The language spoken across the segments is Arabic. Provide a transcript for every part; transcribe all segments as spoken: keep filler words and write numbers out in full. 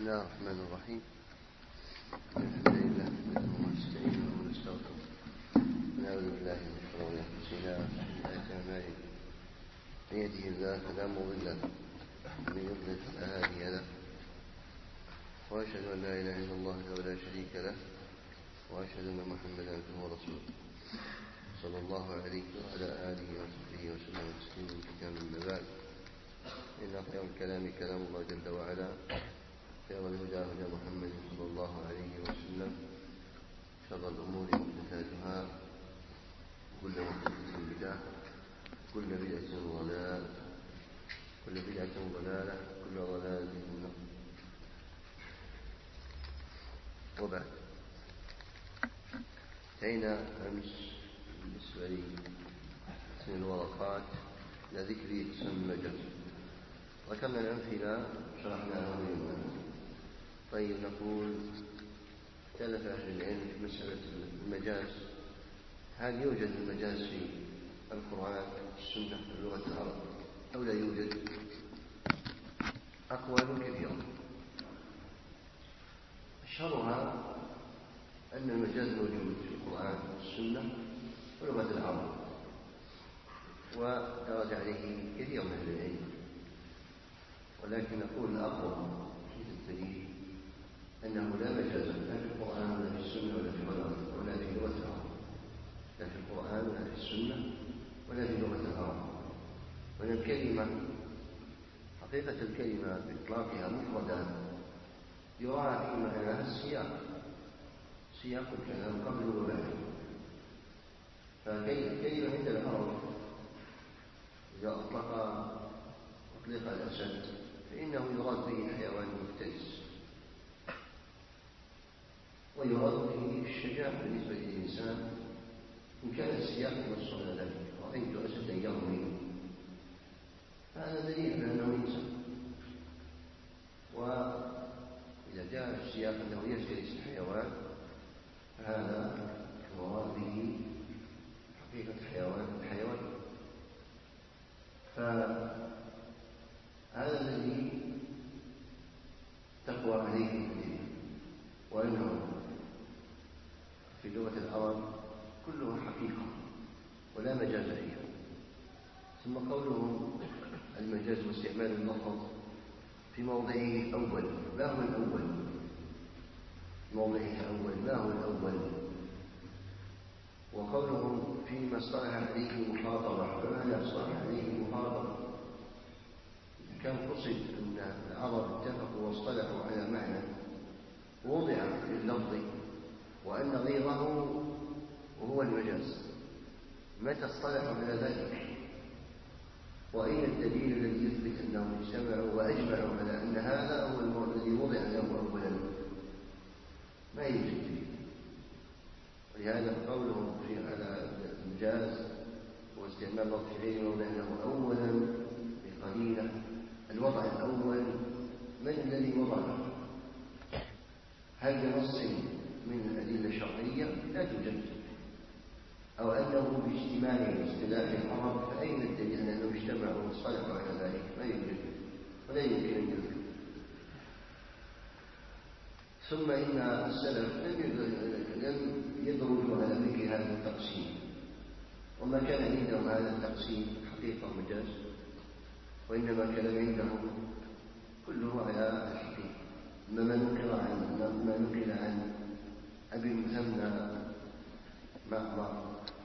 الله الرحمن الرحيم. الحمد لله نحمده ونستعينه ونستغفره ونعوذ بالله من شرور انفسنا وسيئات اعمالنا. من يهده الله فلا مضل له ومن يضلل فلا هادي له، واشهد ان لا اله الا الله وحده لا شريك له، واشهد ان محمدا عبده ورسوله صلى الله عليه وعلى اله وصحبه وسلم تسليما كثيرا. من بعد، إن خير الكلام كلام الله جل وعلا، خير الهدى هدى محمد صلى الله عليه وسلم، شر الأمور محدثاتها، كل محدثة بدعة، كل بدعة ضلالة، كل بدعة ضلالة، كل ضلالة في النار. وبعد، انتهينا أمس بالنسبة لي اسم الورقات إلى ذكر اسم المجاز، ذكرنا الأمثلة شرحناها اليوم. طيب، نقول اختلف أهل العلم في مسألة المجاز، هل يوجد المجاز في القرآن السنة في لغة العرب أو لا يوجد؟ أقوال كثيرة، أشهرها أن المجاز موجود في القرآن والسنة ولغة العرب، ودرج عليه كثير من أهل العلم، ولكن نقول الأقوى في الدليل أنه لا مجاز لا في القرآن ولا في السنة ولا في ولا في لغة العرب، لا في القرآن ولا في السنة ولا في لغة العرب. وأن الكلمة حقيقة الكلمة بإطلاقها مفردة يراعى في معناها السياق، سياق الكلام قبل وبعد. فالكلمة عند العرب إذا أطلق أطلق الأسد فإنه يراد به الحيوان المفترس، ويراد به الشجاع بالنسبة للإنسان إن كان السياق ينص على ذلك. رأيت أسدا يرمي، هذا دليل على أنه إنسان. وإذا جاء السياق أنه يفترس الحيوان فهذا يراد به حقيقة الحيوان الحيوان فهذا الذي تقوى عليه الدليل، وأنه في لغة العرب كلها حقيقة ولا مجاز فيها. ثم قوله المجاز واستعمال اللفظ في موضعه الأول، ما هو الأول؟ موضعه الأول ما هو الأول؟ وقوله فيما اصطلح عليه مخاطبة، فماذا اصطلح عليه مخاطبة؟ كان قصد أن العرب اتفقوا واصطلحوا على معنى وضع في اللفظ وأن غيره هو المجاز، متى اصطلحوا على ذلك؟ وأين الدليل الذي يثبت أنهم اجتمعوا وأجمعوا على أن هذا هو الذي وضع له أولا؟ ما يوجد فيه. ولهذا قولهم في على المجاز واستعمال اللفظ في غير موضع له أولا بقليلة، الوضع الأول من الذي وضعه؟ هل بنص من الأدلة الشرعية؟ لا توجد. أو أنه باجتماع باصطلاح العرب، فأين الدليل أنهم اجتمعوا واصطلحوا على ذلك؟ ما يوجد ولا يمكن أن يوجد. ثم إن السلف لم يدرجوا على مثل هذا التقسيم، وما كان عندهم هذا التقسيم حقيقة ومجاز، وإنما كان عندهم كله على الحقيقة. ما نقل عن ما نقل عن أبي المثنى معمر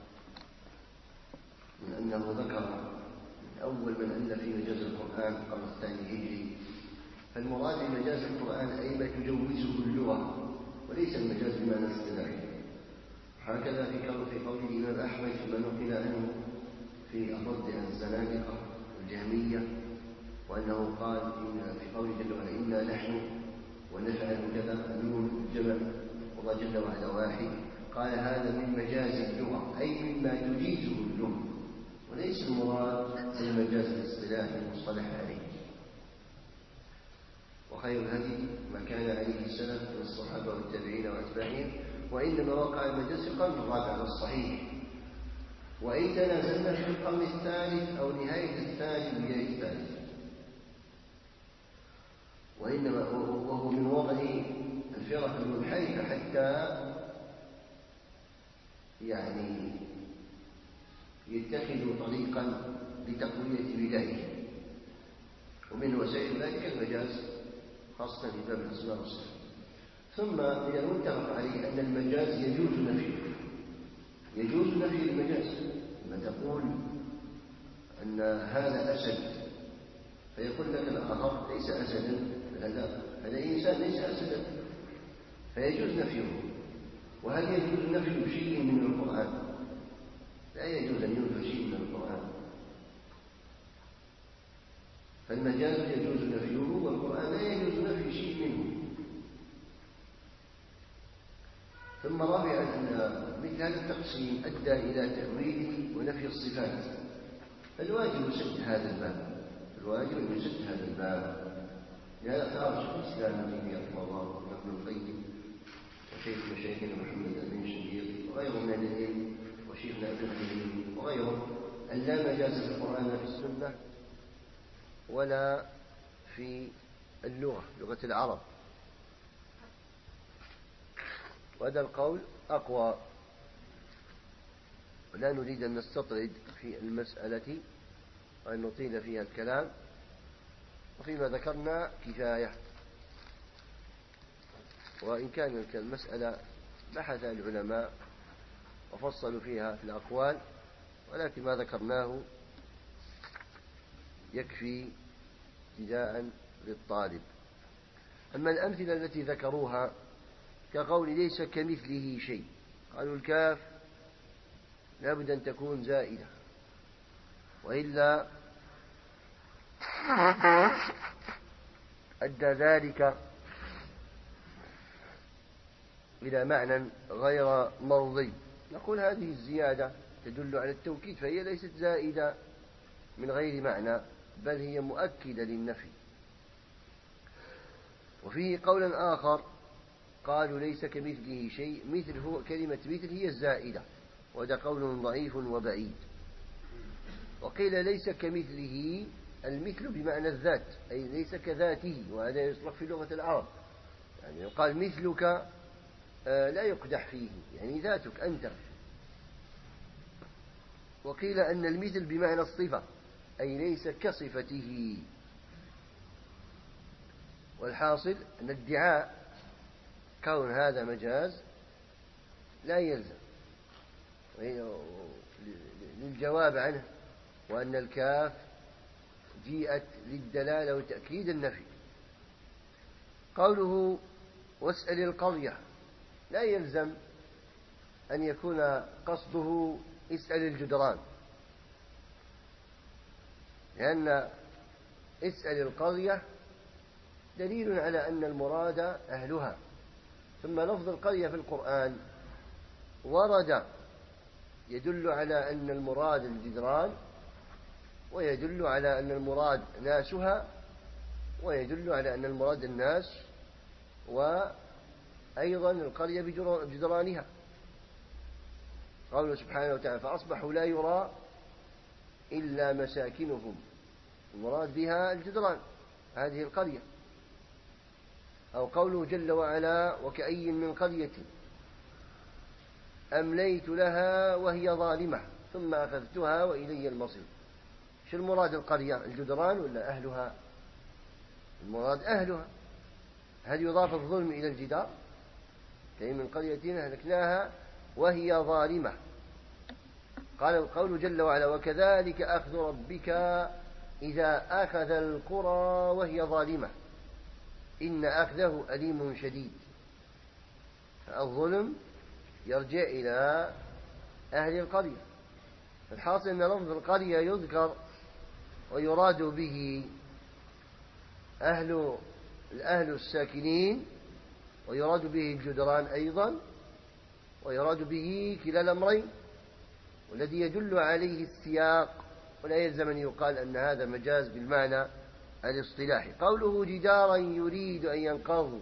من أنه ذكر أول من ألف في مجاز القرآن القرن الثاني هجري، فالمراد بمجاز القرآن أي ما تجوزه اللغة، وليس المجاز بمعنى الاصطلاحي. هكذا في قول الإمام أحمد فيما نقل عنه في الرد عن الزنادقة والجهمية، وأنه قال إن في قوله جل وعلا إنا نحن ونفعل كذا النون الجمع والله جل وعلا واحد، قال هذا من مجاز اللغة أي مما تجيزه اللغة، وليس المراد المجاز الاصطلاحي المصطلح عليه. وخير الهدي ما كان عليه السلف من الصحابة والتابعين وأتباعهم، وإنما وقع المجاز في القرن الرابع على الصحيح، وإن تنازلنا في القرن الثالث أو نهاية الثاني وبداية الثالث. وإنما وهو من وضع الفرق المنحرفة حتى يعني يتخذوا طريقا لتقوية بدعه، ومن وسائل ذلك المجاز خاصة في باب الأسماء والصفات. ثم من المتفق عليه أن المجاز يجوز نفيه، يجوز نفي المجاز. لما تقول أن هذا أسد فيقول لك الآخر ليس أسدا، هذا هذا إنسان ليس أسدا، فيجوز نفيه. وهل يجوز نفي شيء من القرآن؟ لا يجوز أن ينفى شيء من القرآن، فالمجاز يجوز نفيه والقرآن لا يجوز نفي شيء منه. ثم رابعا أن مثل هذا التقسيم أدى إلى تأويل ونفي الصفات، فالواجب سد هذا الباب، الواجب أن يسد هذا الباب. لهذا اختار شيخ الإسلام ابن تيمية رحمه الله وابن القيم وشيخ مشايخنا محمد بن شنقيطي وغيره من العلم وشيخنا ابن القيم وغيره أن لا مجاز في القرآن في السنة ولا في اللغة، لغة العرب، وهذا القول أقوى. ولا نريد أن نستطرد في المسألة وأن نطيل فيها الكلام، وفيما ذكرنا كفاية. وإن كان المسألة بحث العلماء وفصلوا فيها في الأقوال، ولكن ما ذكرناه يكفي ابتداء للطالب. أما الأمثلة التي ذكروها كقول ليس كمثله شيء، قالوا الكاف لابد أن تكون زائدة، وإلا أدى ذلك إلى معنى غير مرضي. نقول هذه الزيادة تدل على التوكيد، فهي ليست زائدة من غير معنى، بل هي مؤكدة للنفي. وفيه قولا آخر قالوا ليس كمثله شيء، مثل هو كلمة مثل هي الزائدة، وهذا قول ضعيف وبعيد. وقيل ليس كمثله المثل بمعنى الذات، أي ليس كذاته، وهذا يصلح في لغة العرب. يعني يقال مثلك لا يقدح فيه، يعني ذاتك أنت. وقيل أن المثل بمعنى الصفة، أي ليس كصفته. والحاصل أن ادعاء كون هذا مجاز لا يلزم للجواب عنه، وأن الكاف جيءت للدلالة وتأكيد النفي. قوله واسأل القرية لا يلزم أن يكون قصده اسأل الجدران، لأن اسأل القرية دليل على أن المراد أهلها. ثم لفظ القرية في القرآن ورد يدل على أن المراد الجدران، ويدل على أن المراد ناسها، ويدل على أن المراد الناس، وأيضا القرية بجدرانها. قوله سبحانه وتعالى فأصبحوا لا يرى إلا مساكنهم، المراد بها الجدران، هذه القرية. أو قوله جل وعلا وكأي من قرية أمليت لها وهي ظالمة ثم أخذتها وإلي المصير. شو المراد القرية؟ الجدران ولا أهلها؟ المراد أهلها. هل يضاف الظلم إلى الجدار؟ كأي من قرية أهلكناها وهي ظالمة. قال القول جل وعلا وكذلك أخذ ربك إذا أخذ القرى وهي ظالمة إن أخذه أليم شديد. الظلم يرجع إلى أهل القرية. الحاصل أن لفظ القرية يذكر ويراد به أهل الأهل الساكنين، ويراد به الجدران أيضا، ويراد به كلا الأمرين، والذي يدل عليه السياق، ولا يلزم أن يقال أن هذا مجاز بالمعنى الاصطلاحي. قوله جدارا يريد أن ينقضوا،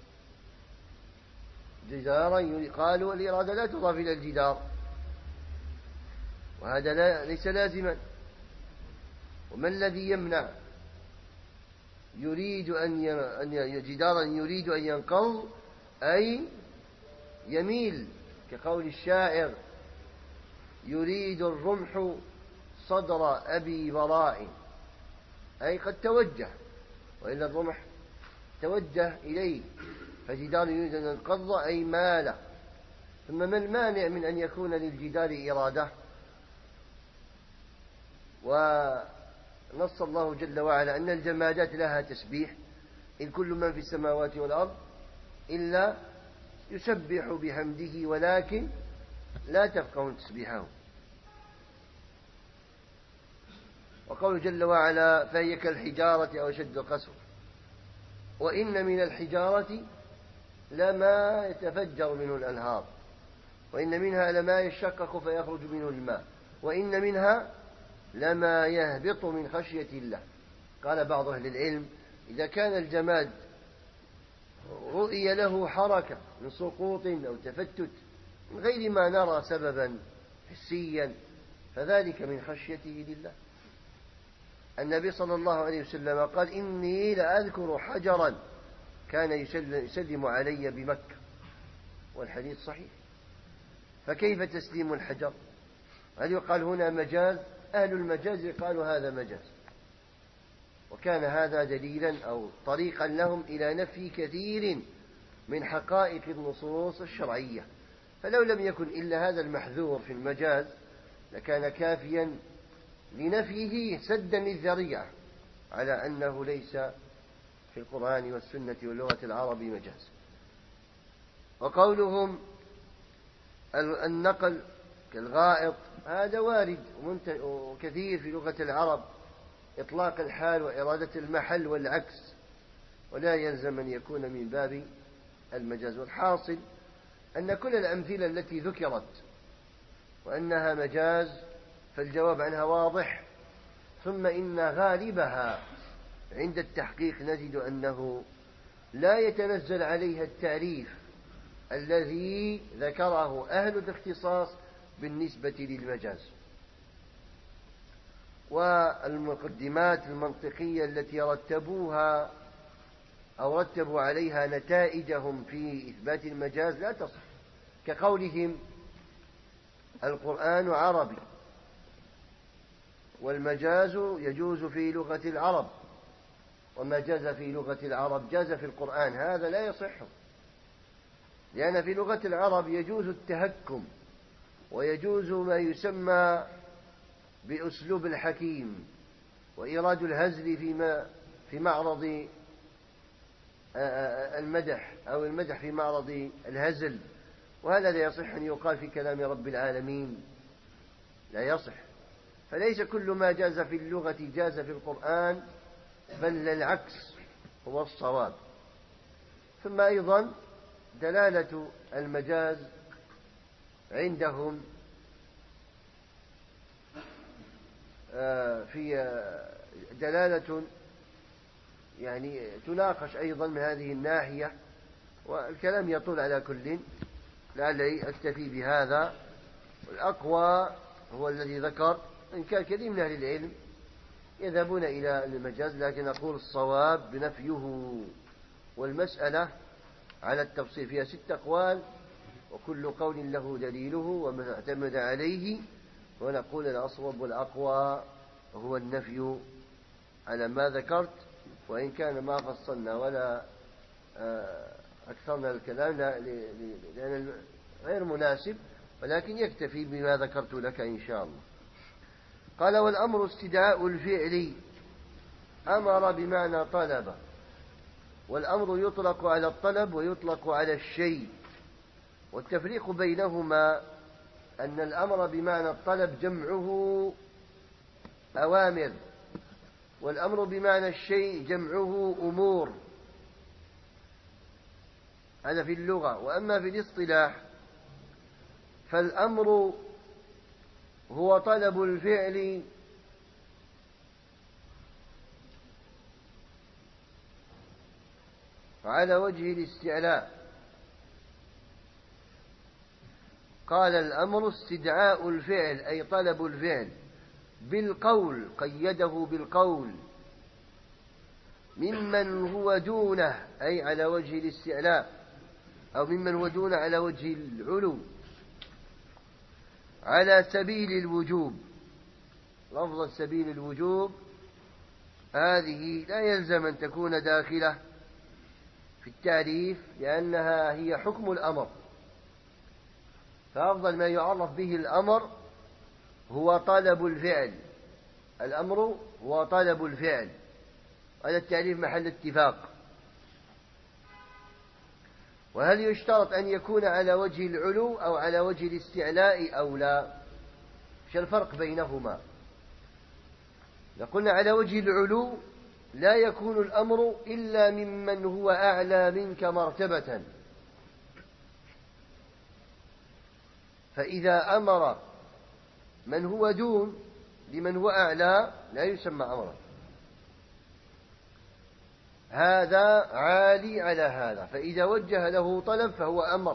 جدارا يريد، قالوا الإرادة لا تضاف إلى الجدار، وهذا لا ليس لازما. وما الذي يمنع يريد أن أن جدارا يريد أن ينقض أي يميل، كقول الشاعر: يريد الرمح صدر أبي براء، أي قد توجه، وإلا الرمح توجه إليه، فجدار يريد أن ينقض أي مال. ثم ما المانع من أن يكون للجدار إرادة؟ ونص الله جل وعلا أن الجمادات لها تسبيح: إن كل من في السماوات والأرض إلا يسبح بحمده ولكن لا تفقهون تسبيحهم. وقوله جل وعلا: فهي كالحجارة أو أشد قسوة، وإن من الحجارة لما يتفجر منه الأنهار، وإن منها لما يشقق فيخرج منه الماء، وإن منها لما يهبط من خشية الله. قال بعض أهل العلم: إذا كان الجماد رؤي له حركة من سقوط أو تفتت من غير ما نرى سببا حسيا فذلك من خشيته لله. النبي صلى الله عليه وسلم قال: إني لأذكر حجرا كان يسلم علي بمكة، والحديث صحيح. فكيف تسليم الحجر؟ هل يقال هنا مجاز؟ أهل المجاز قالوا هذا مجاز، وكان هذا دليلا أو طريقا لهم إلى نفي كثير من حقائق النصوص الشرعية. فلو لم يكن إلا هذا المحذور في المجاز لكان كافيا لنفيه سدا للذريعة على أنه ليس في القرآن والسنة واللغة العربي مجاز. وقولهم النقل كالغائط هذا وارد وكثير في لغة العرب، إطلاق الحال وإرادة المحل والعكس، ولا يلزم أن يكون من باب المجاز. والحاصل أن كل الأمثلة التي ذكرت وأنها مجاز فالجواب عنها واضح، ثم إن غالبها عند التحقيق نجد أنه لا يتنزل عليها التعريف الذي ذكره أهل الاختصاص بالنسبة للمجاز. والمقدمات المنطقية التي رتبوها أو رتبوا عليها نتائجهم في إثبات المجاز لا تصح، كقولهم: القرآن عربي والمجاز يجوز في لغة العرب، وما جاز في لغة العرب جاز في القرآن. هذا لا يصح، لأن في لغة العرب يجوز التهكم ويجوز ما يسمى بأسلوب الحكيم وإيراد الهزل فيما في معرض المدح أو المدح في معرض الهزل، وهذا لا يصح أن يقال في كلام رب العالمين، لا يصح. فليس كل ما جاز في اللغة جاز في القرآن، بل العكس هو الصواب. ثم أيضا دلالة المجاز عندهم في دلالة يعني تناقش أيضا من هذه الناحية، والكلام يطول على كل، لعلي أكتفي بهذا. والأقوى هو الذي ذكر، إن كان كثير من أهل العلم يذهبون إلى المجاز، لكن أقول الصواب بنفيه. والمسألة على التفصيل فيها ست أقوال، وكل قول له دليله ومن اعتمد عليه، ونقول الأصوب والأقوى هو النفي على ما ذكرت، وإن كان ما فصلنا ولا أكثرنا الكلام لأن غير مناسب، ولكن يكتفي بما ذكرت لك إن شاء الله. قال: والأمر استدعاء الفعل، أمر بمعنى طلب، والأمر يطلق على الطلب ويطلق على الشيء، والتفريق بينهما أن الأمر بمعنى الطلب جمعه أوامر، والأمر بمعنى الشيء جمعه أمور، هذا في اللغة. وأما في الاصطلاح فالأمر هو طلب الفعل على وجه الاستعلاء. قال: الأمر استدعاء الفعل أي طلب الفعل بالقول، قيده بالقول، ممن هو دونه أي على وجه الاستعلاء، أو ممن هو دونه على وجه العلو على سبيل الوجوب. لفظ سبيل الوجوب هذه لا يلزم أن تكون داخلة في التعريف، لأنها هي حكم الأمر، فأفضل ما يعرف به الأمر هو طلب الفعل. الأمر هو طلب الفعل، هذا التعريف محل اتفاق. وهل يشترط أن يكون على وجه العلو أو على وجه الاستعلاء أو لا؟ ايش الفرق بينهما؟ لقلنا على وجه العلو لا يكون الأمر إلا ممن هو أعلى منك مرتبة، فإذا أمر من هو دون لمن هو أعلى لا يسمى أمرا، هذا عالي على هذا، فإذا وجه له طلب فهو أمر.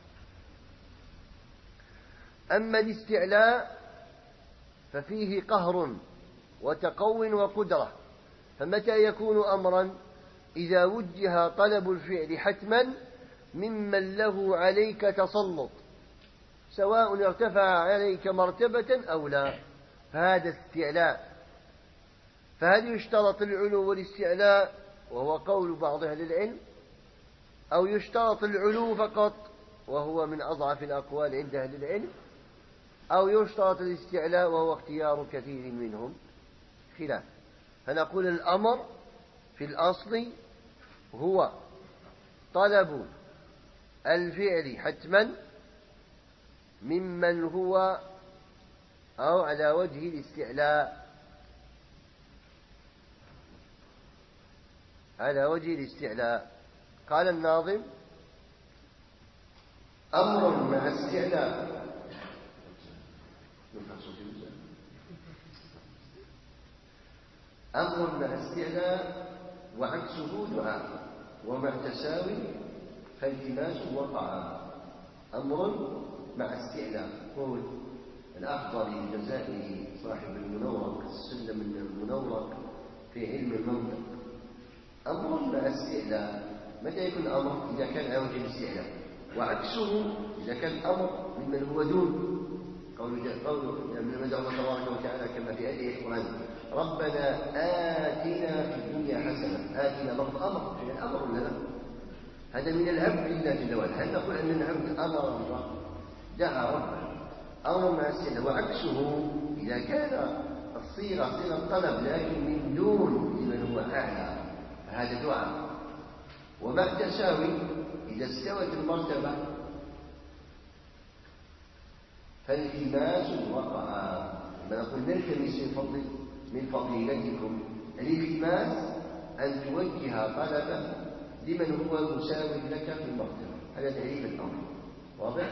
أما الاستعلاء ففيه قهر وتقو وقدرة، فمتى يكون أمرا؟ إذا وجه طلب الفعل حتما ممن له عليك تسلط، سواء ارتفع عليك مرتبة أو لا، فهذا استعلاء. فهل يشترط العلو والاستعلاء وهو قول بعض أهل العلم، أو يشترط العلو فقط وهو من أضعف الأقوال عند أهل العلم، أو يشترط الاستعلاء وهو اختيار كثير منهم؟ خلاف. فنقول الأمر في الأصل هو طلب الفعل حتما ممن هو أو على وجه الاستعلاء، على وجه الاستعلاء. قال الناظم: أمر مع استعلاء أمر مع استعلاء وعكسه دعاء، ومع تساوي فالتماس وقع. أمر مع استعلاء قول الأخضر الجزائري صاحب المنورق، السلم المنورق في علم المنطق. أمر مع استعلاء متى يكون أمر؟ إذا كان على وجه الاستعلاء، وعكسه إذا كان أمر ممن هو دون. قوله قوله من مدعو الله تبارك وتعالى كما في آية القرآن: ربنا آتنا في الدنيا حسنة. آتنا لفظ أمر، يعني أمر لنا، هذا من العبد لله جل وعلا. هل نقول أن العبد أمر الله؟ دعا ربه. أمر مع استعلاء. وعكسه إذا كان الصيغة صيغة طلب لكن من دون لمن هو أعلى، فهذا دعاء. ومع تساوي إذا استوت المرتبة فالتماس وقع. لما نقول نلتمس من فضل من فضيلتكم، الالتماس أن توجه طلبا لمن هو مساوي لك في المرتبة، هذا تعريف الأمر. واضح؟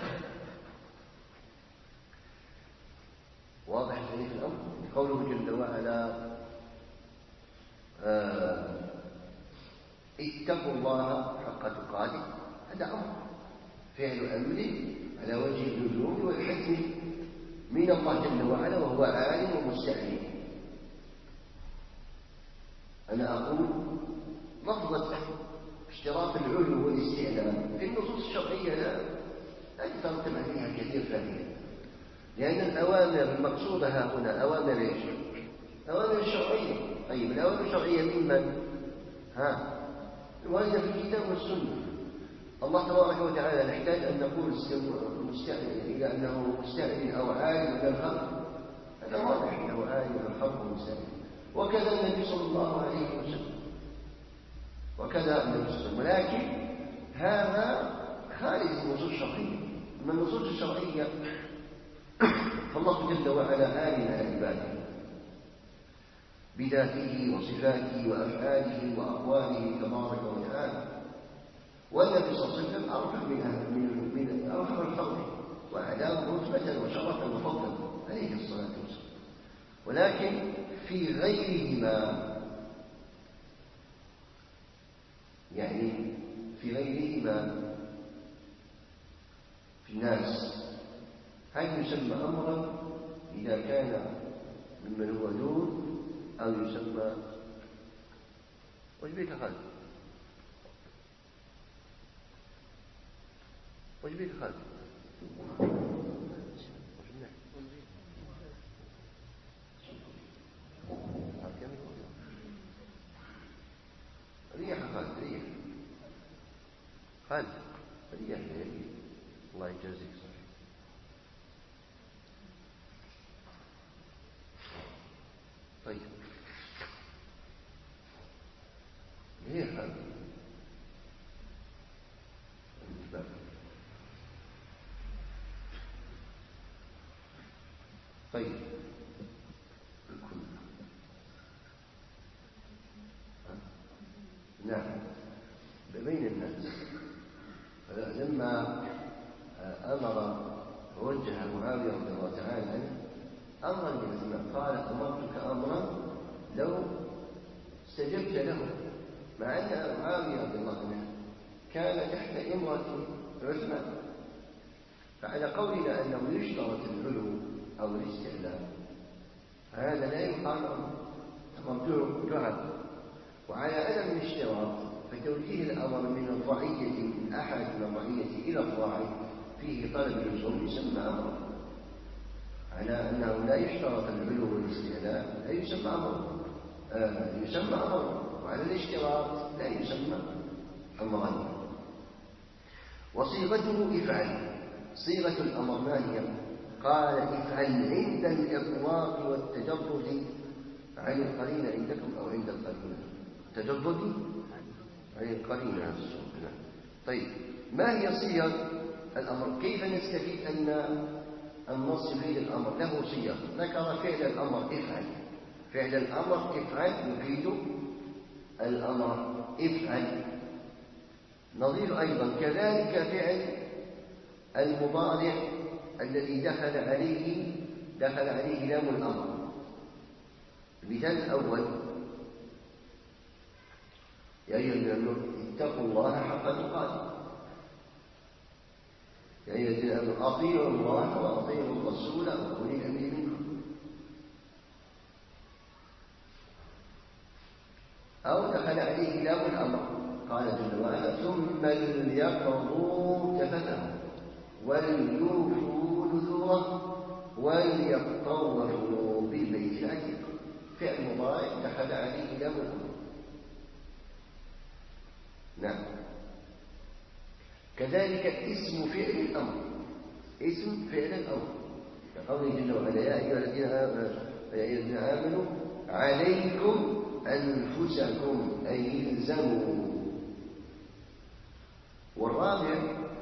واضح تعريف الأمر. قوله جل وعلا: آه اتقوا الله حق تقاته، هذا أمر، فعل أمر على وجه اللزوم والحكم من الله جل وعلا، وهو عالم ومستعلم. أنا أقول لفظة اشتراط العلو والاستعلاء في النصوص الشرعية لا لا يترتب عليها كثير فائدة، لأن الأوامر المقصودة ها هنا أوامر ايش؟ أوامر شرعية. طيب الأوامر الشرعية ممن؟ ها الواردة في الكتاب والسنة. الله تبارك وتعالى نحتاج أن نقول مستعلم إلى أنه مستعلم أو عالم من الخلق، هذا واضح أنه عالم من الخلق ومستعلم. وكذا النبي صلى الله عليه وسلم، وكذا النبي صلى الله عليه وسلم. ولكن هذا خارج النصوص الشرعية. من النصوص الشرعية فالله جل وعلا عالم على عباده بذاته وصفاته وأفعاله وأقواله تبارك وتعالى، والنبي صلى الله عليه وسلم أرفع من من أرفع الخلق وأعلاه رتبة وشرفا وفضلا عليه الصلاة والسلام. ولكن في غيرهما، يعني في غيرهما في الناس، هل يسمى أمرا إذا كان ممن هو دون، أو يسمى وش بيك خالد؟ وش بيك خالد؟ ريح خالد، ريح خالد، ريح ريح. الله يجازيك صحيح. طيب ريح خالد. طيب نعم بين الناس. لما أمر ووجه معاوية رضي الله تعالى عنه أمر بما قال أمرتك أمرا لو استجبت له، مع أن معاوية رضي الله عنه كان تحت إمرة عثمان، فعلى قولنا أنه يشترط العلو أو الاستعلاء هذا لا يقال أمر دعاء، وعلى عدم الاشتراط فتوجيه الأمر من الرعية من أحد من الرعية إلى الراعي فيه طلب اللزوم يسمى أمر. على أنه لا يشترط العلو والاستعلاء لا يسمى أمر، آه يسمى أمر، وعلى الاشتراط لا يسمى أمرا. وصيغته افعل، صيغة الأمر ما هي؟ قال افعل عند الإطلاق والتجرد عن القرينة عندكم أو عند القرينة، تجرد عن القرينة. طيب ما هي صيغ الأمر؟ كيف نستفيد أن النص يفيد الأمر له صيغ؟ ذكر فعل الأمر افعل، فعل الأمر افعل يفيد الأمر افعل. نظير أيضا كذلك فعل المضارع الذي دخل عليه دخل عليه لام الأمر. المثال الأول يا أيها الذين اتقوا الله حق تقاته، يا أيها الذين آمنوا أطيعوا الله وأطيعوا الرسول وأولي الأمر منكم. أو دخل عليه لام الأمر، قال جل وعلا ثم ليقضوا تفتهم وليوفوا نذوره وليطوفوا بالبيت العتيق. فعل مضارع دخل عليه لام الأمر. نعم. كذلك اسم فعل الأمر، اسم فعل الأمر كقوله جل وعلا يا أيها الذين آمنوا عليكم أنفسكم أي الزموا. والرابع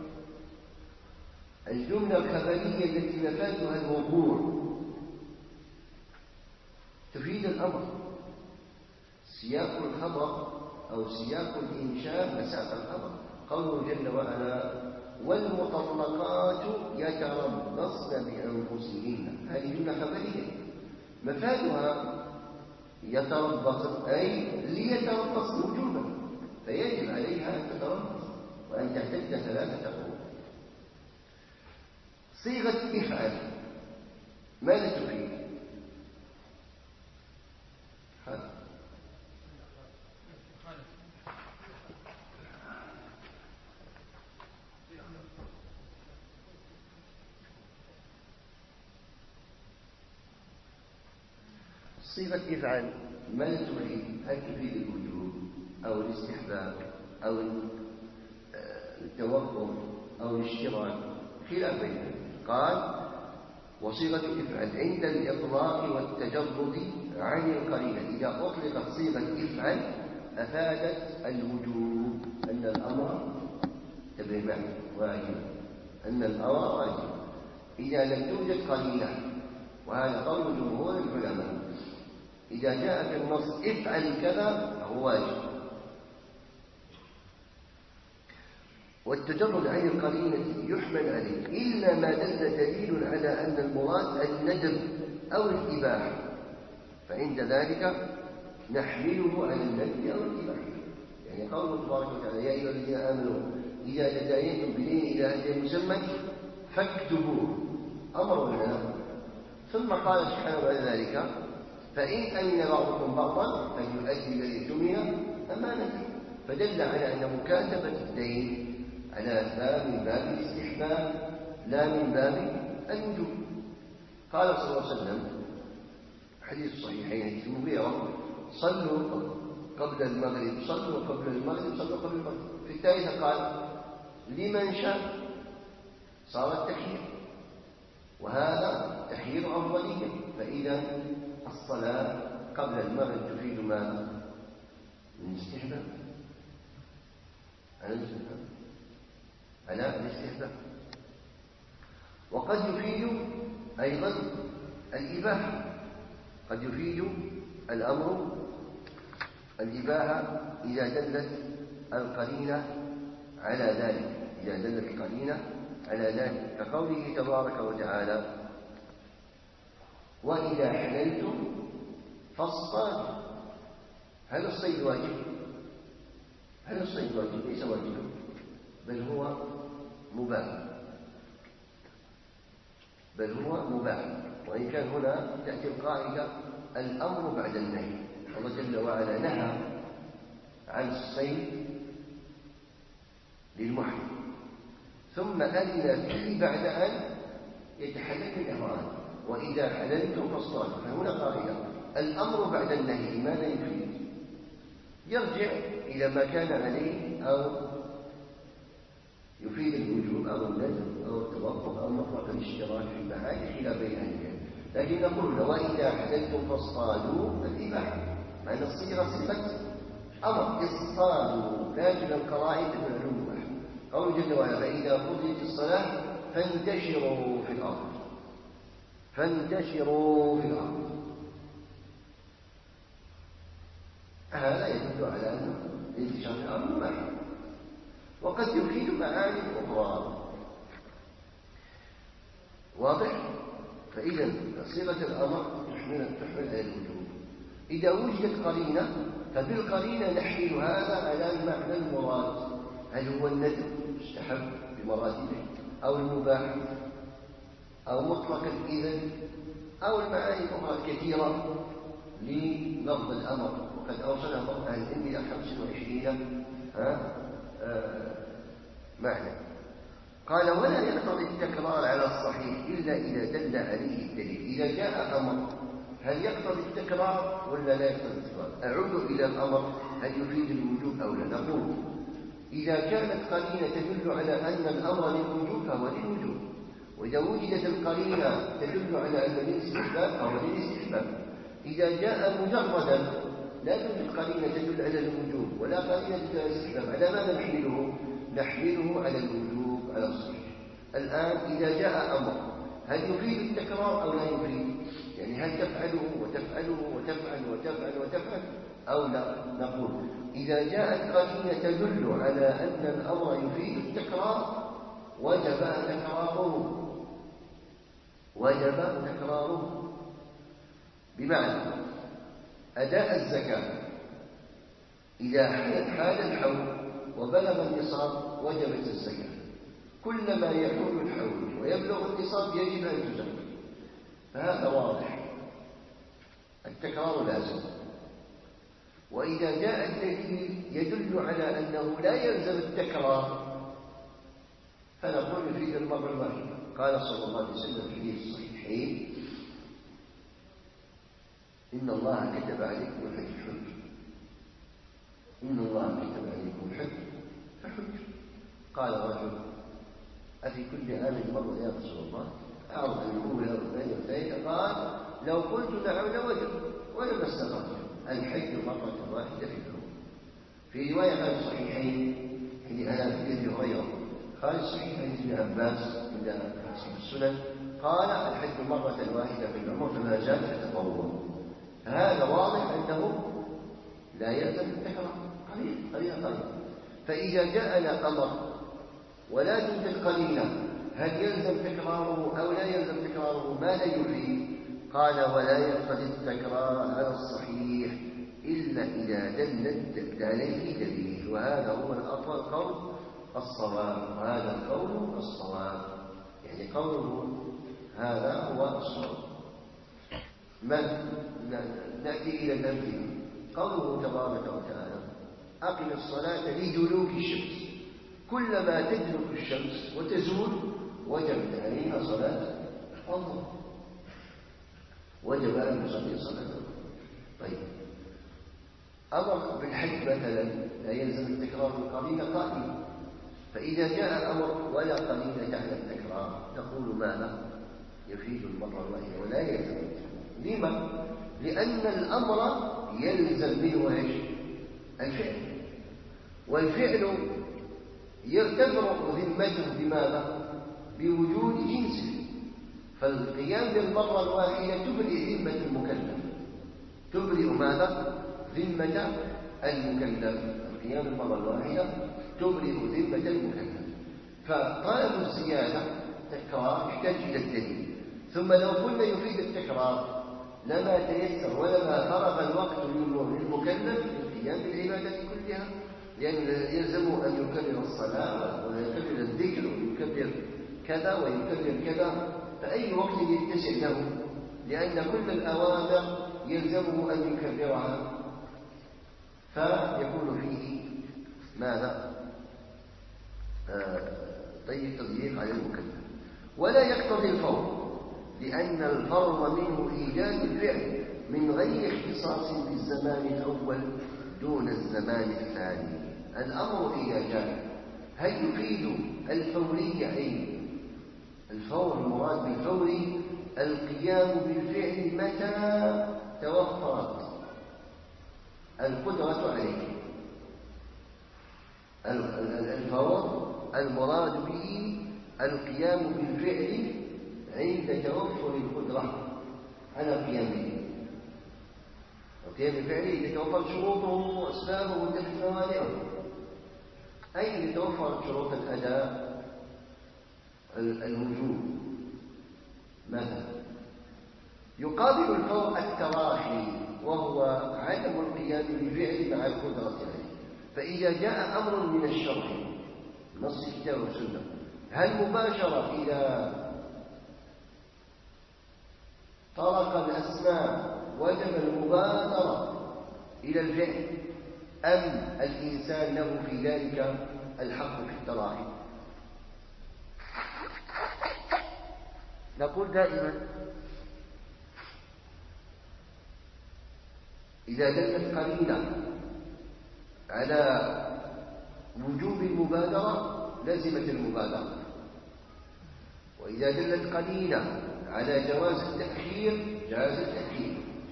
الجملة الخبرية التي مفادها الوقوع تفيد الأمر. سياق الخبر أو سياق الإنشاء مساق الخبر. قوله جل وعلا والمطلقات يتربصن بأنفسهن، هذه جملة خبرية مفادها يتربصن أي ليتربصن وجوبا، فيجب عليها أن تتربص وأن تعتد ثلاثة قروء. صيغة افعل ماذا تفيد؟ هذا صيغة افعل ماذا تفيد؟ هل تفيد الوجوب أو الاستحباب أو التوقف أو الاشتراك؟ خلاف بينهم. قال وصيغة افعل عند الإطلاق والتجرد عن القرينة. إذا أطلقت صيغة افعل أفادت الوجوب، أن الأمر تبع واجب، أن الأمر واجب إذا لم توجد قرينة، وهذا قول جمهور العلماء. إذا جاء في النص افعل كذا فهو واجب. والتجرد عن القرينة يحمل عليه إلا ما دل دليل على أن المراد الندب أو الإباحة، فعند ذلك نحمله على الندب أو الإباحة. يعني قوله تبارك وتعالى يا أيها الذين آمنوا إذا تداينتم بدين إلى أجل مسمى فاكتبوه، أمر ولا؟ ثم قال سبحانه بعد ذلك فإن أمن بعضكم بعضا فليؤدي الذي اؤتمن أمانته، فدل على أن مكاتبة الدين على باب من باب الاستحباب لا من باب الوجوب. قال صلى الله عليه وسلم حديث الصحيحين حديث المغيرة: صلوا قبل المغرب صلوا قبل المغرب صلوا قبل المغرب. في الثالثة قال: لمن شاء. صار التخيير، وهذا تخيير أفضلية. فإذا الصلاة قبل المغرب تفيد ماذا؟ من الاستحباب، على الاستحباب على الاستحباب وقد يفيد أيضا الإباحة، قد يفيد الأمر الإباحة إذا دلت القرينة على ذلك، إذا دلت القرينة على ذلك، كقوله تبارك وتعالى: وإذا حللتم فاصطادوا. هل الصيد واجب؟ هل الصيد واجب؟ ليس واجبا، بل هو مباح، بل هو مباح. وإن كان هنا تأتي القاعدة الأمر بعد النهي. الله جل وعلا نهى عن الصيد للمحرم، ثم أذن فيه بعد أن يتحلل بالإحرام: وإذا حللتم فاصطادوا. فهنا قاعدة الأمر بعد النهي لماذا يفيد؟ يرجع إلى ما كان عليه، أو يفيد الوجوب أو الندب أو التوقف أو مطلق الاشتراك في المحاجة إلى بين أهلها. لكن نقول: وإذا حللتم فاصطادوا الإباحة، مع أن الصيغة صفة أمر، اصطادوا، لكن القرائن تدل على المباح. قوله جل وعلا: فإذا قضيت الصلاة فانتشروا في الأرض، فانتشروا في الأرض. هذا يدل على أن الانتشار في الأرض مباح، وقد يفيد معاني أخرى. واضح؟ فإذا صيغة الأمر تحمل على الوجوب. إذا وجدت قرينة فبالقرينة نحمل هذا على المعنى المراد: هل هو الندب مستحب بمراتبه، أو المباح، أو مطلق الإذن، أو المعاني الأخرى الكثيرة للفظ الأمر. وقد أوصلها بعض أهل العلم إلى خمس وعشرين معنى. قال: ولا يقتضي التكرار على الصحيح إلا إذا دل عليه الدليل. إذا جاء أمر هل يقتضي التكرار ولا لا يقتضي التكرار؟ أعود إلى الأمر: هل يفيد الوجوب أو لا؟ نقول: إذا كانت قرينة تدل على أن الأمر للوجوب فهو للوجوب، وإذا وجدت القرينة تدل على أن للاستحباب فهو للاستحباب. إذا جاء مجردا لا توجد قرينة تدل على الوجوب ولا قرينة تدل على الاستحباب، على ماذا نحمله؟ نحمله على الوجوب، على الصحيح. الآن إذا جاء أمر هل يفيد التكرار أو لا يفيد؟ يعني هل تفعله وتفعله وتفعل وتفعل وتفعل أو لا؟ نقول: إذا جاءت قرينة تدل على أن الأمر يفيد التكرار وجب تكراره، وجب تكراره. بمعنى أداء الزكاة إذا حال الحول وبلغ النصاب وجبت الزكاة، كلما يحول الحول ويبلغ النصاب يجب أن تزكى. فهذا واضح، التكرار لازم. وإذا جاء الدليل يدل على أنه لا يلزم التكرار فنقول يفيد المرة الواحدة. قال صلى الله عليه وسلم في الحديث الصحيحين: إن الله كتب عليكم الحج حج، إن الله كتب عليكم الحج فحج. قال رجل: أفي كل عام مرة يا رسول الله؟ أعرض أن الأولى والثانية والثالثة. قال: لو قلت نعم لوجب ولم استطعت. الحج مرة واحدة في العمر. في رواية عن الصحيحين حديث أبي هريرة قال الصحيح عن ابن عباس عند حسب السنن قال: الحج مرة واحدة في العمر فما زاد فتطوع. هذا واضح أنه لا يلزم التكرار، قليل قليل قليل. فإذا جاءنا أمر ولا توجد قليلا هل يلزم تكراره أو لا يلزم تكراره؟ ماذا يفيد؟ قال: ولا يقتضي التكرار على الصحيح إلا إذا دل عليه دليل. وهذا هو الأطول قول الصواب، وهذا القول الصواب، يعني قوله هذا هو الصواب. من نأتي إلى الأمثلة. قوله تبارك وتعالى: أقم الصلاة لدلوك الشمس، كلما تدلك الشمس وتزول وجبت عليها صلاة الظهر، وجب أن يصلي صلاة الظهر. طيب أمر بالحج مثلا لا يلزم التكرار بالقرينة قائمة، فإذا جاء أمر ولا قرينة على التكرار نقول ماذا؟ يفيد المرة الواحدة ولا يلزم التكرار. لما؟ لأن الأمر يلزم منه ايش؟ الفعل، والفعل يرتفع ذمته بماذا؟ بوجود جنسه، فالقيام بالمرة الواحدة تبرئ ذمة المكلف، تبرئ ماذا؟ ذمة المكلف. القيام بالمرة الواحدة تبرئ ذمة المكلف، فطالب الزيادة تكرار يحتاج إلى الدليل. ثم لو قلنا يفيد التكرار لما تيسر ولما فرغ الوقت للمكلف للقيام بالعبادة كلها، لأن يلزم أن يكرر الصلاة ويكرر الذكر ويكرر كذا ويكرر كذا، فأي وقت يتسع له، لأن كل الأوامر يلزمه أن يكررها، فيكون فيه ماذا؟ آه طيب تضييق على المكلف. ولا يقتضي الفور، لأن الفرض منه إيجاد الفعل من غير اختصاص بالزمان الأول دون الزمان الثاني. الأمر إذا جاء هل يفيد الفورية؟ أي الفور، المراد بالفور القيام بالفعل متى توفرت القدرة عليه. الفور المراد به القيام بالفعل عند توفر القدرة على القيام به. القيام بالفعل إذا توفرت شروطه وأسبابه وانتفت موانعه، أي إذا توفرت شروط الأداء الوجوب مثلا. يقابل الفور التراخي، وهو عدم القيام بالفعل مع القدرة عليه. فإذا جاء أمر من الشرع نص الكتاب والسنة، هل مباشرة إلى طرق الأسماء وجب المبادرة إلى الفعل، أم الإنسان له في ذلك الحق في التراخي؟ نقول دائما إذا دلت قرينة على وجوب المبادرة لزمت المبادرة، وإذا دلت قرينة على جواز التأخير جاز التأخير،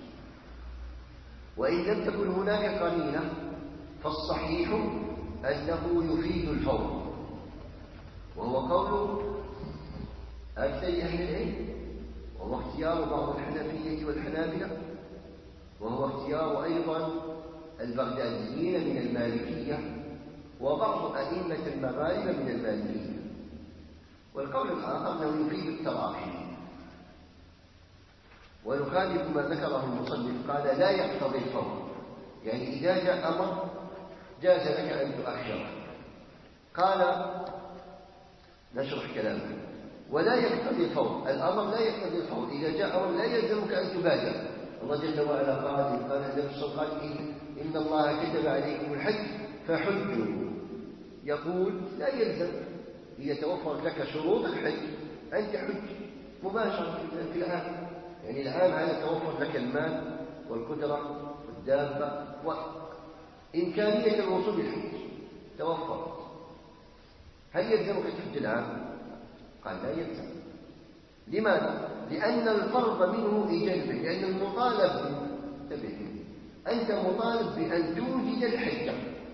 وإن لم تكن هناك قرينة فالصحيح أنه يفيد الفور، وهو قول أكثر أهل العلم، وهو اختيار بعض الحنفية والحنابلة، وهو اختيار أيضا البغداديين من المالكية وبعض أئمة المغاربة من المالكية. والقول الآخر أنه يفيد التراخي، ونخالف ما ذكره المصنف قال لا يقتضي الفور، يعني إذا جاء أمر جاز لك أن تؤخره. قال نشرح كلامه ولا يقتضي الفور، الأمر لا يقتضي الفور، إذا جاء أمر لا يلزمك أن تبادر. الله جل وعلا قال قال النبي صلى الله عليه وسلم إن الله كتب عليكم الحج فحجوا، يقول لا يلزم إذا توفرت لك شروط الحج أن تحج مباشرة في العام، يعني العام على توفر لك المال والقدرة والدابة وإمكانية الوصول للحج توفرت، هل يلزمك تحج العام؟ قال لا يلزم. لماذا؟ لأن الفرض منه إيجاد، لأن المطالب انتبه أنت مطالب بأن توجد الحج،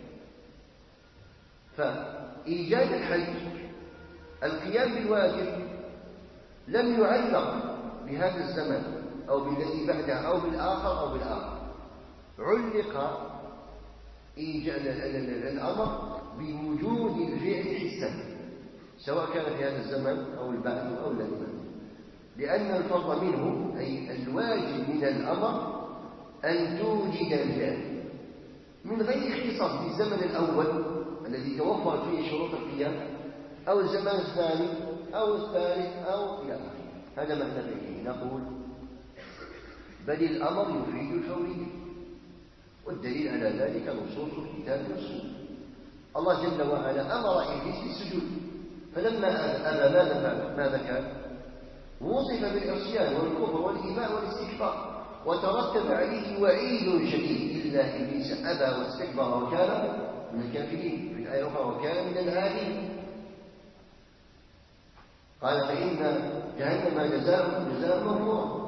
فإيجاد الحج القيام بالواجب لم يعلق بهذا الزمن أو بالذي بعده أو بالآخر أو بالآخر، علق إيجاد الأمر بوجود الفعل حسا سواء كان في هذا الزمن أو البعد أو الذي بعده، لأن الفرض منه أي الواجب من الأمر أن توجد الفعل من غير اختصاص بالزمن الأول الذي توفرت فيه شروط القيام أو الزمان الثاني أو الثالث أو إلى آخره. هذا معنى به نقول بل الأمر يفيد الفورية، والدليل على ذلك نصوص الكتاب والسنة. الله جل وعلا أمر إبليس بالسجود، فلما أبى ماذا ماذا كان؟ وصف بالعصيان والكفر والإباء والاستكبار، وترتب عليه وعيد شديد إلا إبليس أبى واستكبر وكان من الكافرين. في الآية الأخرى وكان من العالمين. قال فإن جهنم جزاء جزاء مغفورا.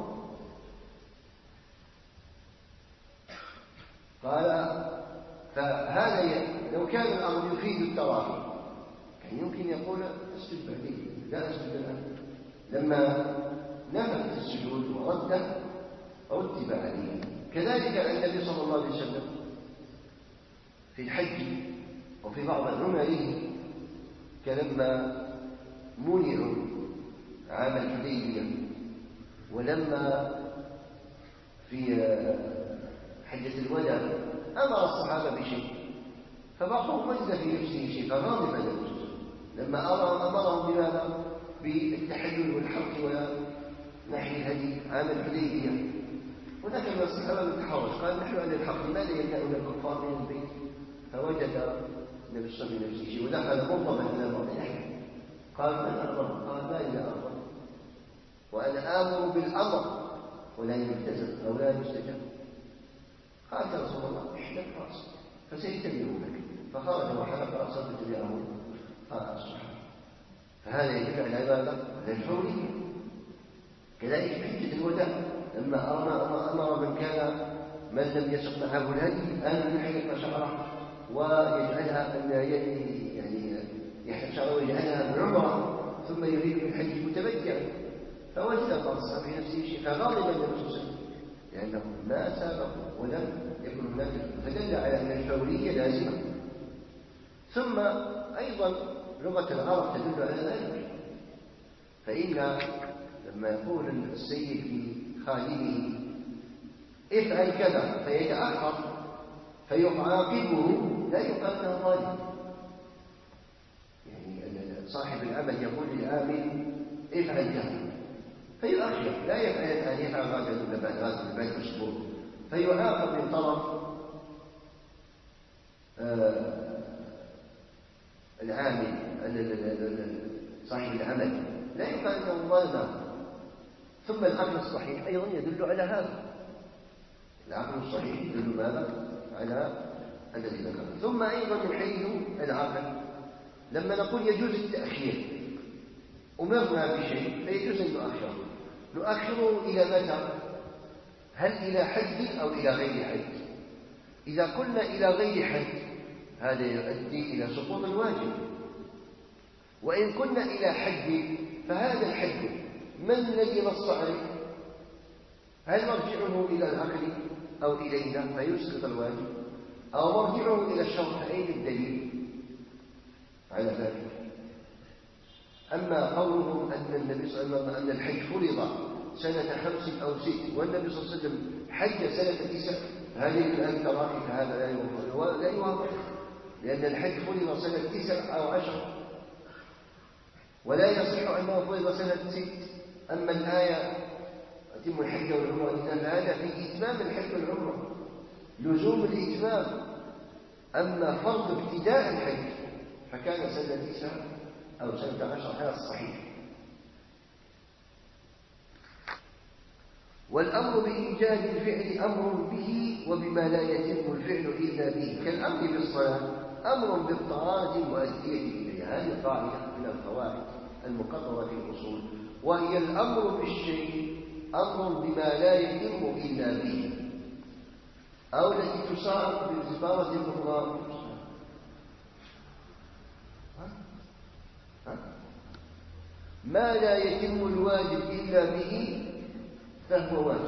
قال فهذا لو كان الأمر يفيد التراخي كان يمكن يقول اسجد بعدين، لا اسجد الآن. لما نفذ السجود ورده رتب عليه. كذلك النبي صلى الله عليه وسلم في الحج وفي بعض عمره كلما منعوا عام الحديبية، ولما في حجة الوداع أمر الصحابة بشيء، فبعضهم وجد في نفسه شيء فغاضب نفسه لما أمرهم بماذا؟ بالتحلل والحق ونحن الهدي عام الحديبية. هناك من الصحابة يتحرج قال نحن عن الحق لماذا يمنعون الكفار من البيت؟ فوجد النبي صلى الله عليه وسلم شيء ودخل مغضبا إلى بعض الأحيان قال من أمر؟ قال ما إلا أمر وأنا آمر بالأمر ولا يلتزم أو لا يستجاب. قال يا رسول الله احلق رأسك فسيتبعونك، فخرج وحلق رأسه فتبعه قال الصحابة. فهذا يدل على عبادة للحرية. كذلك في حجة الوداع لما أمر من كان من لم يسق معه الهدي أن يحلق شعره ويجعلها يعني يحلق شعره ويجعلها بعمرة ثم يريد بالحج متمتعا. فوجد بعض الصحابة في نفسه شيء فغضب النبي صلى الله عليه وسلم لأنه ما سابقه ولم يكن هناك، فدل على أن الفورية لازمة. ثم أيضا لغة العرب تدل على ذلك، فإن لما يقول السيد لخادمه افعل كذا فيتأخر فيعاقبه لا يقال له ظالم. يعني صاحب العمل يقول للعامل افعل كذا فيؤخر لا يفعل أن يفعل غدا ولا بعد غدا ولا بعد أسبوع، فيعاقب من طرف آه العامل صاحب العمل لا يقال انه ظالم. ثم العقل الصحيح ايضا يدل على هذا، العقل الصحيح يدل ماذا؟ على الذي ذكر. ثم ايضا من حيث العقل لما نقول يجوز التاخير امرنا بشيء فيجوز ان نؤخره، نؤخره الى متى؟ هل الى حد او الى غير حد؟ اذا قلنا الى غير حد هذا يؤدي إلى سقوط الواجب، وإن كنا إلى حد فهذا الحد من الذي نص عليه؟ هل مرجعه إلى العقل أو إلينا فيسقط الواجب، أو مرجعه إلى الشرع أين الدليل على ذلك؟ أما قولهم أن النبي صلى الله عليه وسلم أن الحج فرض سنة خمس أو ست والنبي صلى الله عليه وسلم حج سنة تسع، هذه الآن تراخي فهذا لا يوافق لا يوافق لأن الحج فرض سنة تسع أو عشر ولا يصح أنه فرض سنة ست. أما الآية أتم الحج والعمرة هذا في إتمام الحج والعمرة لزوم الإتمام. أما فرض ابتداء الحج فكان سنة تسع أو سنة عشر هذا الصحيح. والأمر بإيجاد الفعل أمر به وبما لا يتم الفعل إلا به، كالأمر بالصلاة أمر بالطهارة المؤدية إليها. هذه قاعدة من القواعد المقررة في الأصول، وهي الأمر بالشيء أمر بما لا يتم إلا به، أو التي تصار باعتبارة الأخرى ما لا يتم الواجب إلا به فهو واجب.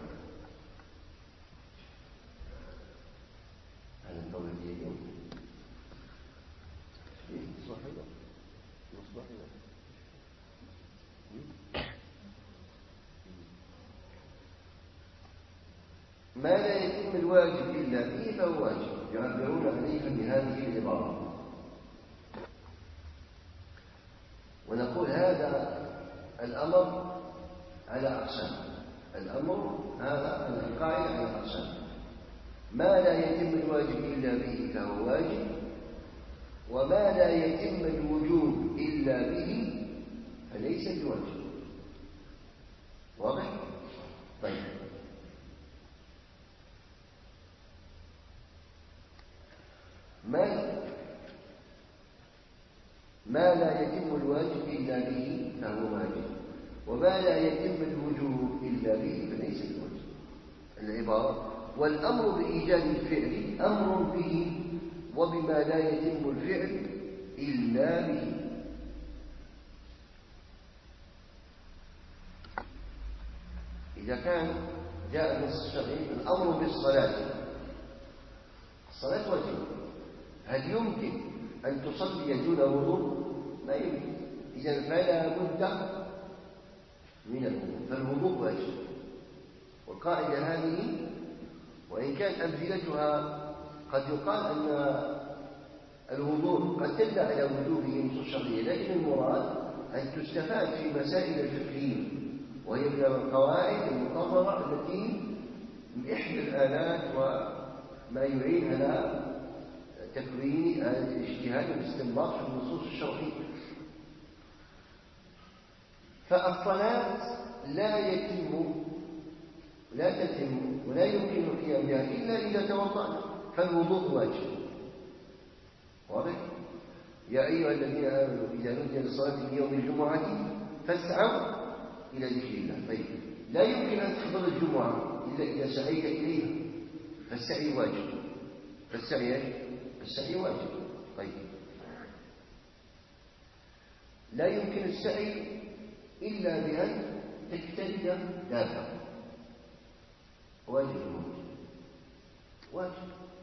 هذا القول اليوم صحيح مصباحنا ما لا يتم الواجب إلا به فهو واجب، يعبرون عليه بهذه العبارة. ونقول هذا الأمر على أقسام، الأمر هذا القاعدة على أقسام. ما لا يتم الواجب إلا به فهو واجب، وما لا يتم الوجوب إلا به فليس بواجب. واضح؟ طيب، ما ما لا يتم الواجب إلا به فهو واجب، وما لا يتم الوجوب إلا به فليس بواجب. العبارة: والأمر بإيجاد الفعل أمر به وبما لا يتم الفعل إلا به. إذا كان جاء النص الشرعي الأمر بالصلاة، الصلاة واجبة، هل يمكن أن تصلي دون وضوء؟ لا يمكن. إذن فلا بد من الوضوء، فالوضوء واجب. والقاعدة هذه وإن كان أمثلتها قد يقال أن الوضوء قد تدل على وجوبه نصوص شرعية، لكن المراد أن تستفاد في مسائل الفقهية، وهي من القواعد المقررة التي من إحدى الآلات وما يعين على تكوين الاجتهاد والاستنباط في النصوص الشرعية. فالصلاة لا يتم لا تتم ولا يمكن القيام بها إلا إذا توضأنا، فالوضوء واجب. واضح؟ يا أيها الذين آمنوا إذا نودي للصلاة من يوم الجمعة فاسعوا إلى ذكر الله. طيب، لا يمكن أن تحضر الجمعة إلا إذا سعيت إليها، فالسعي واجب. فالسعي السعي واجب. طيب، لا يمكن السعي إلا بأن تجتهد دابة، واجب واجب واجب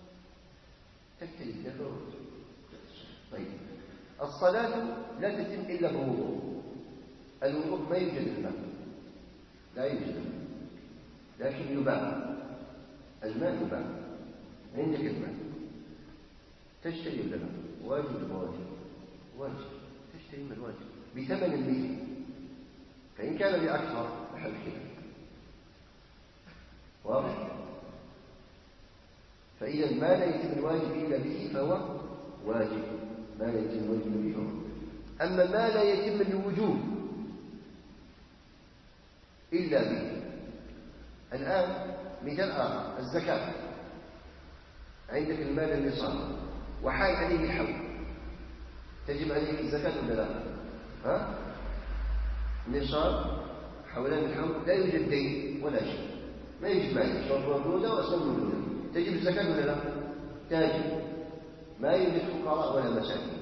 تجتهد دابة واجب. طيب، الصلاة لا تتم إلا بوضوء. الوضوء ما يوجد الماء، لا يوجد الماء، لكن يباع الماء، يباع عندك الماء تشتري الماء، واجب واجب واجب تشتري من الواجب بثمن المثل، فإن كان بأكثر أحد كده. واضح؟ فإذا ما لا يتم الواجب إلا به فهو واجب، ما لا يتم الواجب به فهو. أما ما لا يتم الوجوب إلا به، الآن مثال آخر: الزكاة. عندك المال النصاب وحال عليه الحول، تجب عليك الزكاة ولا لا؟ ها؟ نصاب حولان الحول، لا يوجد دين ولا شيء، ما يجب عليك شرط موجودة وأسباب موجودة، تجب الزكاة ولا لا؟ تجب. ما يوجد فقراء ولا مساكين،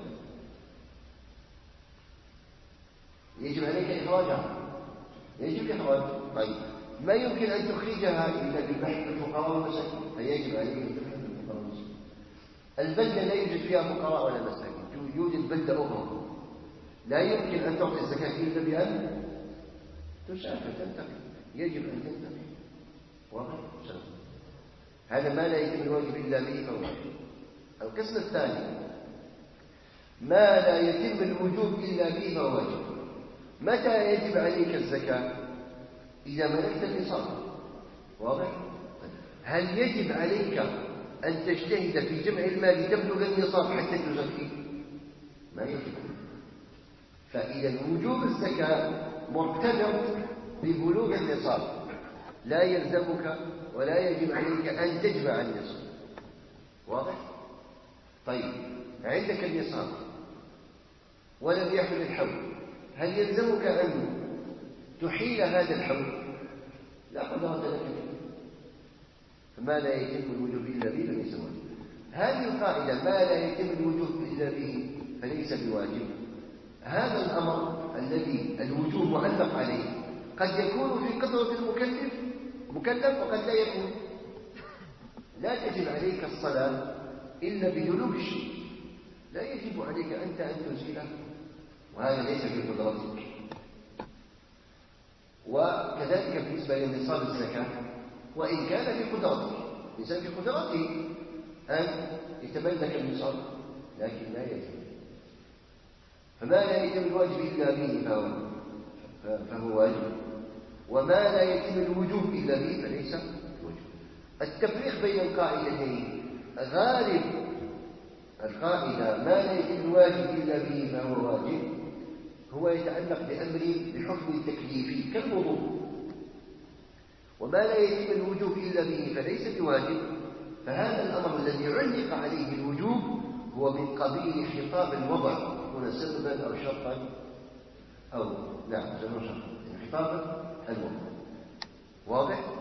يجب عليك إخراجها، يجب إخراجها. طيب، ما يمكن أن تخرجها إلا بالبحث الفقراء والمساكين، فيجب عليك البحث الفقراء والمساكين. البلدة لا يوجد فيها فقراء ولا مساكين، يوجد بلدة أخرى لا يمكن أن تعطي الزكاة إلا بأن تسافر تنتقل، يجب أن تنتقل. واضح؟ هذا ما لا يتم الواجب إلا به فهو واجب. القسم الثاني: ما لا يتم الوجوب إلا به فهو واجب. متى يجب عليك الزكاة؟ إذا ملكت النصاب. واضح؟ هل يجب عليك أن تجتهد في جمع المال تبلغ النصاب حتى تزكيه؟ ما يجب. فإذا وجوب الزكاة مرتبط ببلوغ النصاب، لا يلزمك ولا يجب عليك أن تجمع النصاب. واضح؟ طيب، عندك النصاب ولم يحل الحول، هل يلزمك أن تحيل هذا الحول؟ لا قدرة لك فيه، فما لا يتم الوجوب إلا به فليس واجب. هذه القاعدة: ما لا يتم الوجوب إلا به فليس بواجب. هذا الأمر الذي الوجوب معلق عليه قد يكون في قدرة المكلف مكلف وقد لا يكون. لا تجب عليك الصلاة إلا بدلوك الشيء، لا يجب عليك أنت أن تزيله، وهذا ليس في قدرتك. وكذلك بالنسبة لنصاب الزكاة، وإن كان في قدرته، الإنسان في قدرته أن يتملك النصاب، لكن لا يجب. فما لا يتم الواجب إلا به فهو, فهو واجب، وما لا يتم الوجوب إلا به فليس واجب. التفريق بين القاعدتين: غالب القاعدة ما لا يتم الواجب إلا به فهو واجب، هو يتعلق بأمر بحكم تكليفي كالوضوء، وما لا يتم الوجوب إلا به فليس بواجب. فهذا الأمر الذي علق عليه الوجوب هو من قبيل خطاب الوضع، يكون سببا أو شرطا أو نعم سببا شرطا، خطاب الوضع. واضح؟